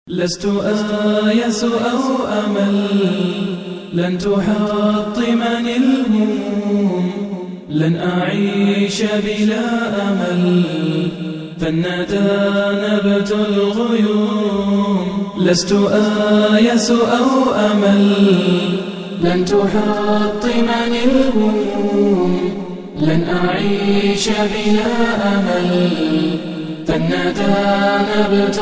لست آيس أو أمل، لن تحطمني الهموم، لن أعيش بلا أمل، فالندى نبت الغيوم. لست آيس أو أمل، لن تحطمني الهموم، لن أعيش بلا أمل، فالندى نبت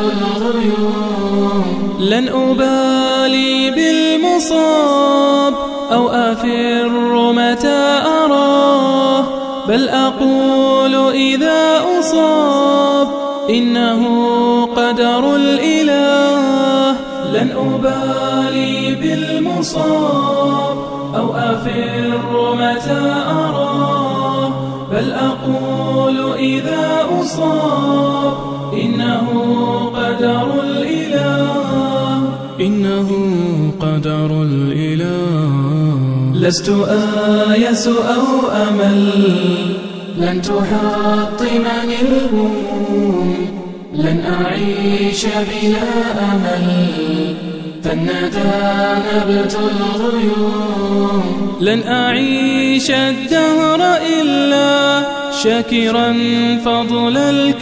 الغيوم. لن أبالي بالمصاب أو أفر متى أراه، بل أقول إذا أصاب إنه قدر الإله. لن أبالي بالمصاب أو أفر متى أراه، بل أقول إذا أصاب إنه قدر الإله، إنه قدر الإله. لست آيس أو أمل، لن تحطمني الهموم، لن أعيش بلا أمل، فالندى نبت الغيوم. لن أعيش الدهر إلا شاكرا فضل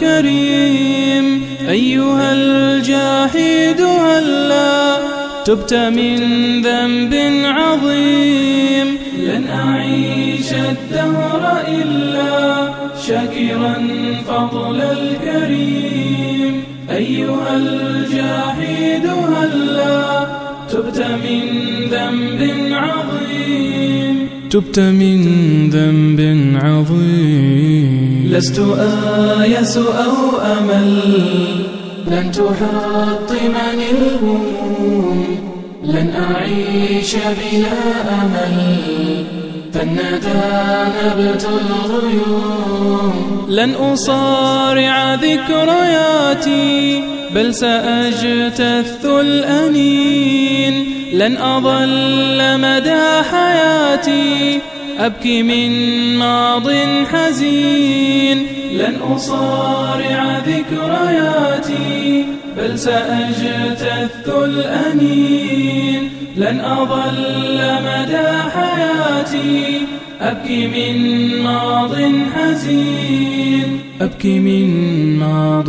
الكريم، أيها الجاحد هلا تبت من ذنب عظيم. لن أعيش الدهر إلا شاكرا فضل الكريم، أيها الجاحد هلا تبت من ذنب عظيم، تبت من ذنب عظيم. لست آيس أو أمل، لن تحطمني الهموم، لن أعيش بلا أمل، فالندى نبت الغيوم. لن أصارع ذكرياتي بل سأجتث الأنين، لن أظل مدى حياتي أبكي من ماض حزين. لن أصارع ذكرياتي بل سأجتث الأنين، لن أظل مدى حياتي أبكي من ماض حزين، أبكي من ماض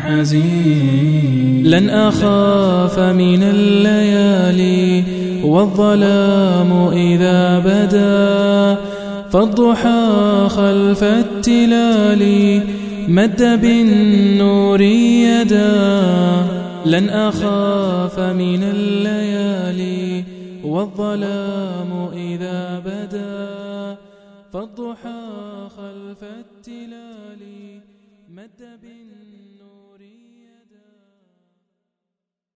حزين. لن أخاف من الليالي والظلام إذا بدا، فالضحى خلف التلال مد بالنور يدا. لن أخاف من الليالي والظلام إذا بدا، فالضحى خلف التلال مد بالنور